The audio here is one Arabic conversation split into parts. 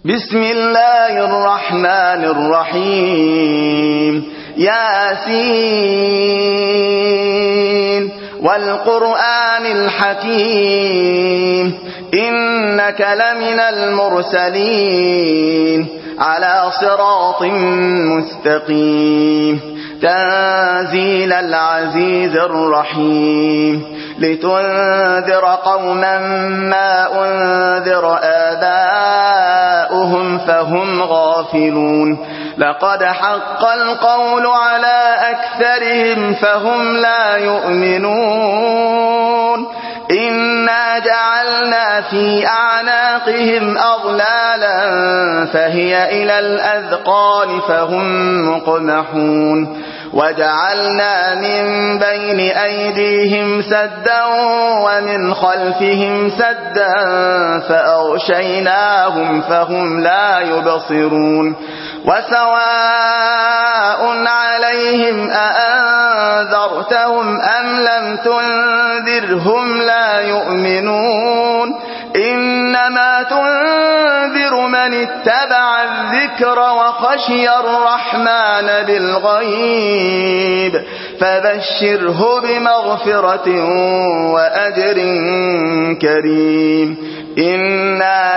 بسم الله الرحمن الرحيم ياسين والقرآن الحكيم إنك لمن المرسلين على صراط مستقيم تنزيل العزيز الرحيم لتنذر قوما ما أنذر آباؤهم فهم غافلون لقد حق القول على أكثرهم فهم لا يؤمنون إنا جعلنا في أعناقهم أغلالا فهي إلى الأذقان فهم مقمحون وجعلنا من بين أيديهم سدا ومن خلفهم سدا فأغشيناهم فهم لا يبصرون وسواء عليهم أأنذرتهم أم لم تنذرهم لا يؤمنون إنما تنذر من اتبع الذكر وخشي الرحمن بالغيب فبشره بمغفرة وأجر كريم إنا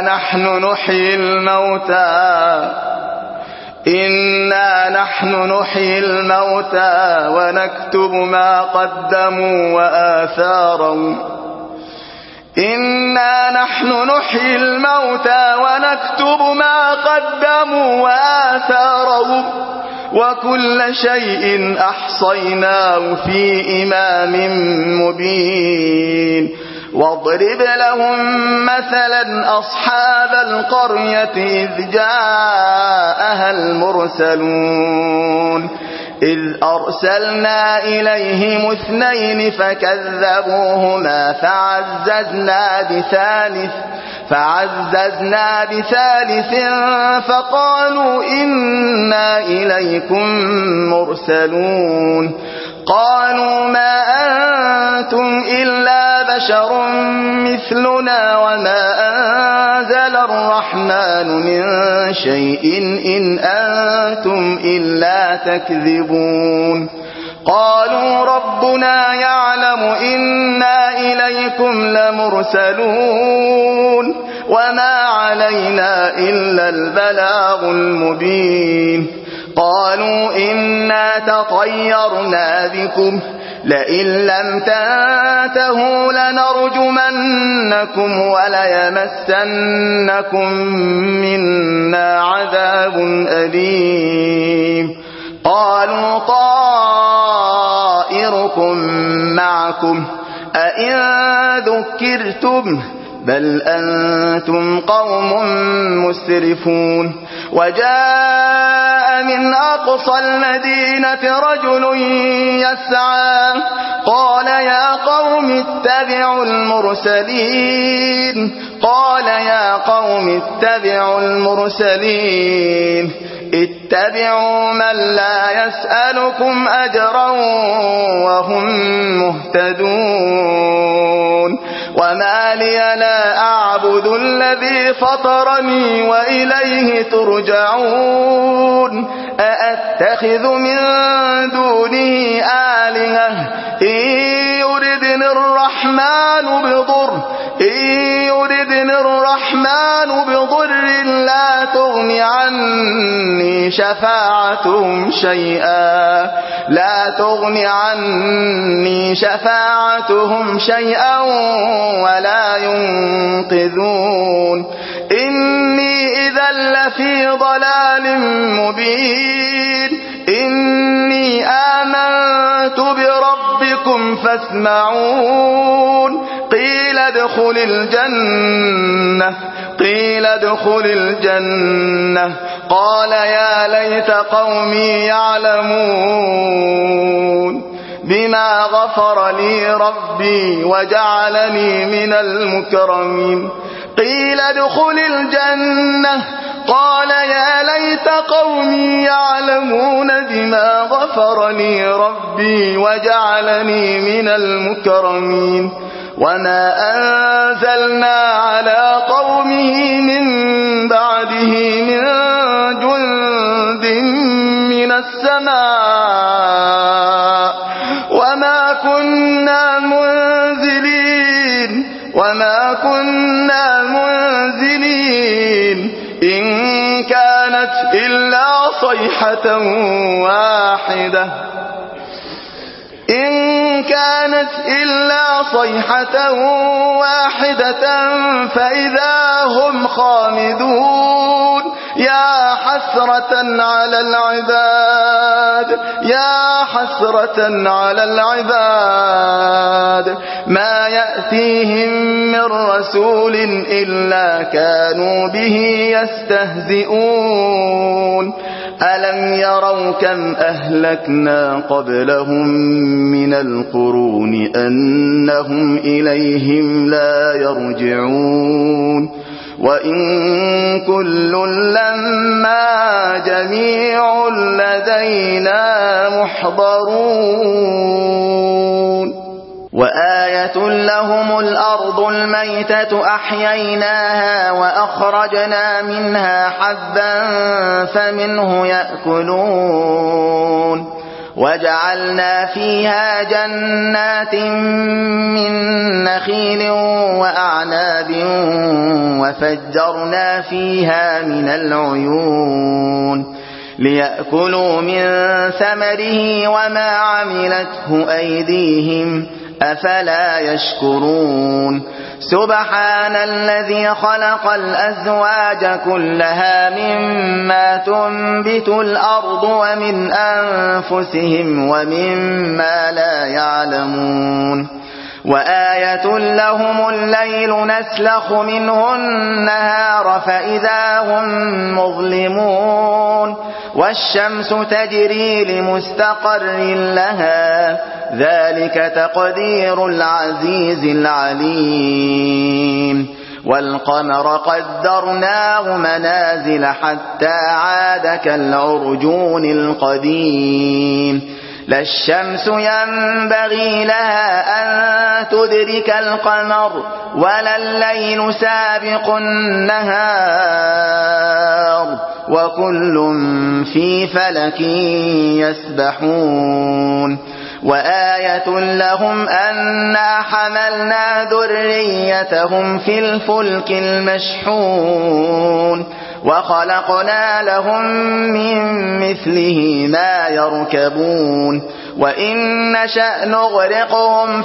نحن نحيي الموتى ونكتب ما قدموا وآثارهم وكل شيء أحصيناه في إمام مبين واضرب لهم مثلا أصحاب القرية إذ جاءها المرسلون إذ أرسلنا إليهم 2 فكذبوهما فعززنا بثالث فقالوا إنا إليكم مرسلون قالوا ما أنتم إلا بشر مثلنا وما أنزل الرحمن من شيء إن أنتم إلا تكذبون قالوا ربنا يعلم إنا إليكم لمرسلون وما علينا إلا البلاغ المبين قالوا إنا تطيرنا بكم لئن لم تنتهوا لنرجمنكم وليمسنكم منا عذاب أليم قالوا طائركم معكم أئن ذكرتم بل أنتم قوم مسرفون وجاء من أقصى المدينة رجل يسعى قال يا قوم اتبعوا المرسلين اتبعوا من لا يسألكم أجرا وهم مهتدون وما لي لا أعبد الذي فطرني وإليه ترجعون أأتخذ من دونه آلهة إن يردني الرحمن بضر لا تغن عني شفاعتهم شيئا ولا ينقذون إني إذا لفي ضلال مبين إني آمنت بربكم فاسمعون قيل ادخل الجنة قال يا ليت قومي يعلمون بما غفر لي ربي وجعلني من المكرمين قيل ادخل الجنة قال يا ليت قومي يعلمون بما غفر لي ربي وجعلني من المكرمين وما أنزلنا على قومه من بعده من جند من السماء وما كنا منزلين إن كانت إلا صيحة واحدة فإذا هم خامدون يا حسرة على العباد ما يأتيهم من رسول إلا كانوا به يستهزئون ألم يروا كم أهلكنا قبلهم من القرون أنهم إليهم لا يرجعون وإن كل لما جميع لدينا محضرون وآية لهم الأرض الميتة أحييناها وأخرجنا منها حبا فمنه يأكلون وجعلنا فيها جنات من نخيل وأعناب وفجرنا فيها من العيون ليأكلوا من ثمره وما عملته أيديهم أفلا يشكرون سبحان الذي خلق الأزواج كلها مما تنبت الأرض ومن أنفسهم ومما لا يعلمون وآية لهم الليل نسلخ منه النهار فإذا هم مظلمون والشمس تجري لمستقر لها ذلك تقدير العزيز العليم والقمر قدرناه منازل حتى عاد كالعرجون القديم لا الشمس ينبغي لها أن تدرك القمر ولا الليل سابق النهار وكل في فلك يسبحون وآية لهم أنا حملنا ذريتهم في الفلك المشحون وخلقنا لهم من مثله ما يركبون وإن نشأ نغرقهم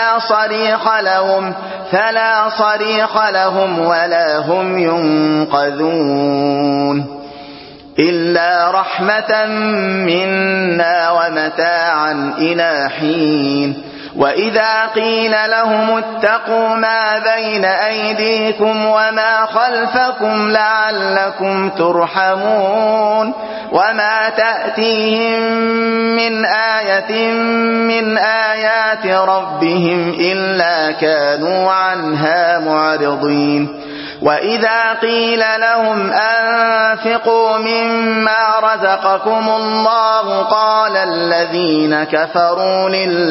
فلا صريخ لهم ولا هم ينقذون إلا رحمة منا ومتاعا إلى حين وإذا قيل لهم اتقوا ما بين أيديكم وما خلفكم لعلكم ترحمون وما تأتيهم من آية من آيات ربهم إلا كانوا عنها معرضين وإذا قيل لهم أنفقوا مما رزقكم الله قال الذين كفروا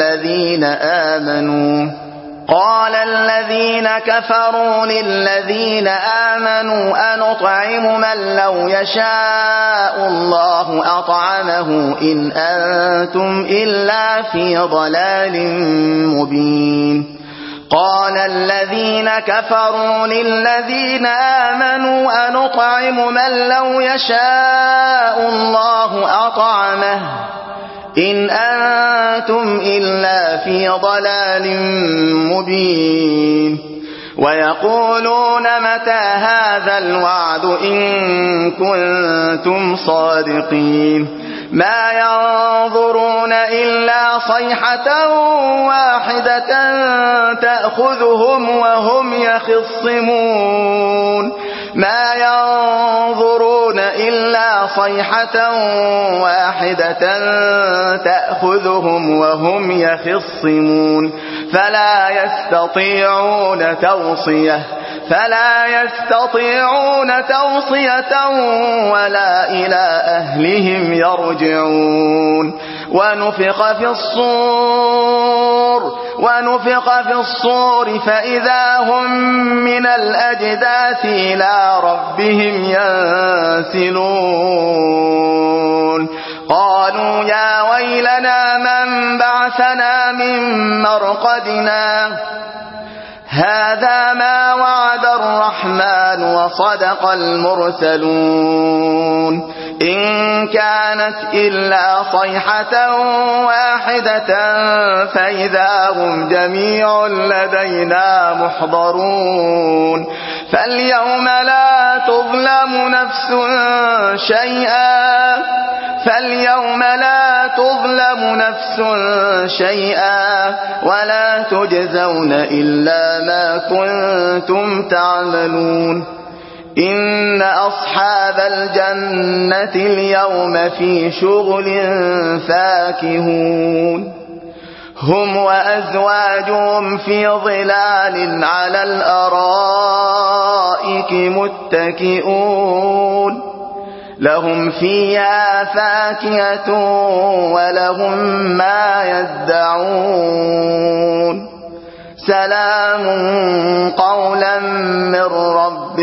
للذين آمنوا أنطعم من لو يشاء الله أطعمه إن أنتم إلا في ضلال مبين قال الذين كفروا للذين آمنوا أنطعم من لو يشاء الله أطعمه إن أنتم إلا في ضلال مبين ويقولون متى هذا الوعد إن كنتم صادقين ما ينظرون إلا صيحة واحدة تأخذهم وهم يخصمون ما ينظرون إلا صيحة واحدة تأخذهم وهم يخصمون فلا يستطيعون توصية ولا إلى أهلهم يرجعون ونفخ في الصور ونفخ في الصور فإذا هم من الأجداث إلى ربهم ينسلون قالوا يا ويلنا من بعثنا من مرقدنا هذا ما وعد الرحمن وصدق المرسلون إن كانت إلا صيحة واحدة فإذا هم جميع لدينا محضرون فاليوم لا تظلم نفس شيئا ولا تجزون إلا ما كنتم تعملون إن أصحاب الجنة اليوم في شغل فاكهون هم وأزواجهم في ظلال على الأرائك متكئون لهم فيها فاكهة ولهم ما يدعون سلام قولا من رب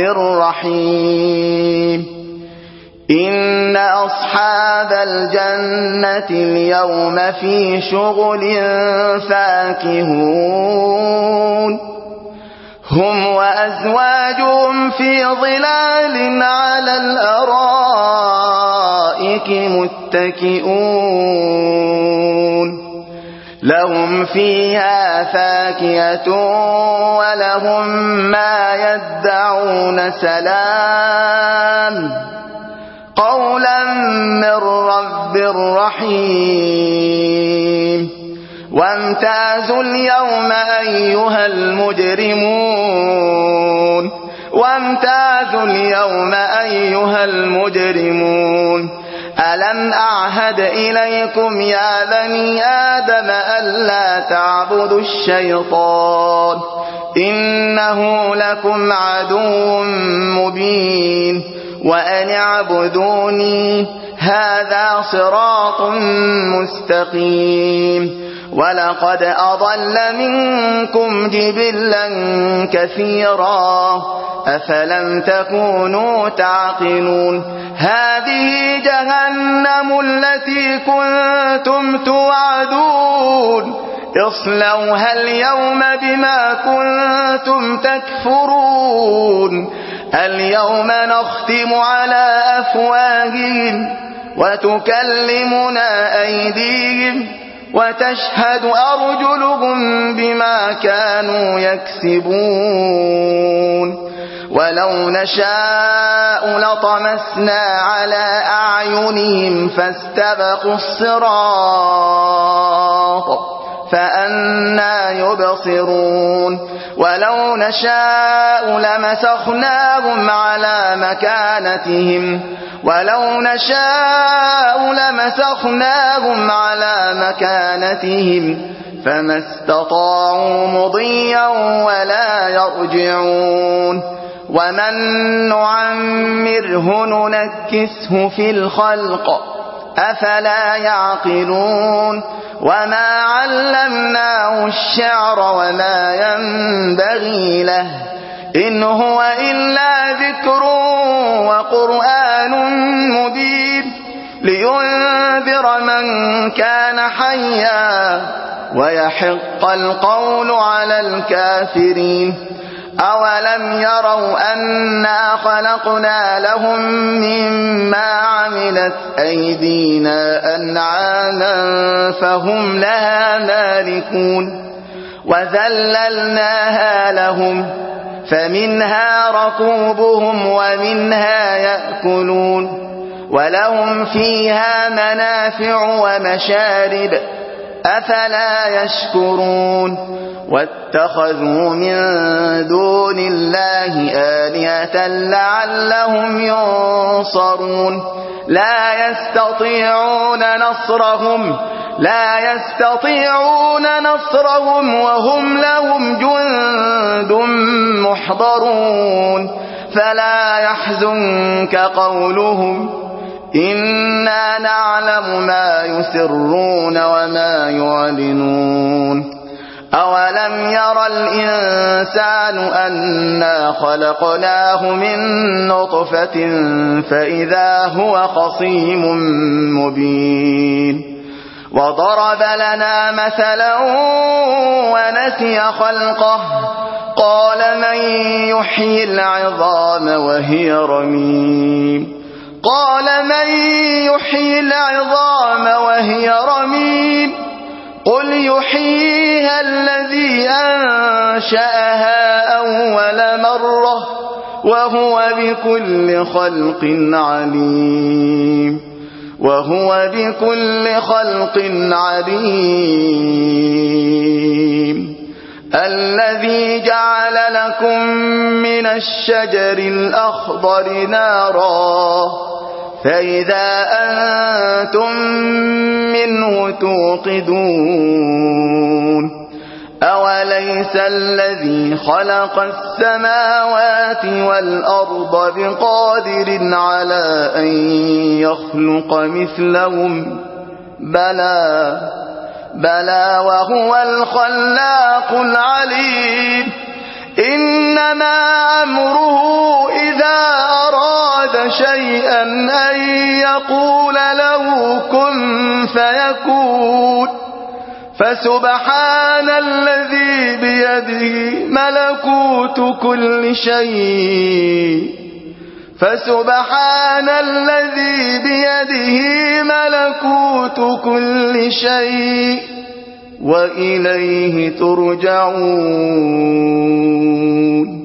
رحيم إن أصحاب الجنة اليوم في شغل فاكهون هم وأزواجهم في ظلال على الأرائك متكئون لهم فيها فاكهة ولهم ما يدعون سلام قولا من رب رحيم وامتازوا اليوم أيها المجرمون ألم أعهد إليكم يا بني آدم ألا تعبدوا الشيطان إنه لكم عدو مبين وأن اعبدوني هذا صراط مستقيم ولقد أضل منكم جبلا كثيرا أفلم تكونوا تعقلون هذه جهنم التي كنتم توعدون اصلوها اليوم بما كنتم تكفرون اليوم نختم على أفواههم وتكلمنا أيديهم وتشهد أرجلهم بما كانوا يكسبون ولو نشاء لطمسنا على أعينهم فاستبقوا الصراط فأنى يبصرون ولو نشاء لمسخناهم على مكانتهم فما استطاعوا مضيا ولا يرجعون ومن نعمره ننكسه في الخلق أفلا يعقلون وما علمناه الشعر وما ينبغي له إن هو إلا ذكر وقرآن مبين لينذر من كان حيا ويحق القول على الكافرين أولم يروا أنا خلقنا لهم مما عملت أيدينا أنعاما فهم لها مالكون وذللناها لهم فمنها ركوبهم ومنها يأكلون ولهم فيها منافع ومشارب أفلا يشكرون واتخذوا من دون الله آلهة لعلهم ينصرون لا يستطيعون نصرهم وهم لهم جند محضرون فلا يحزنك قولهم إنا نعلم ما يسرون وما يعلنون أولم ير الإنسان أنا خلقناه من نطفة فإذا هو خصيم مبين وضرب لنا مثلا ونسي خلقه قال من يحيي العظام وهي رميم قل يحييها الذي أنشأها أول مرة وهو بكل خلق عليم الذي جعل لكم من الشجر الأخضر نارا فإذا أنتم منه توقدون أوليس الذي خلق السماوات والأرض بقادر على أن يخلق مثلهم بلى وهو الخلاق العليم إنما أمره إذا أراد شيئا أن يقول له كن فيكون فسبحان الذي بيده ملكوت كل شيء وإليه ترجعون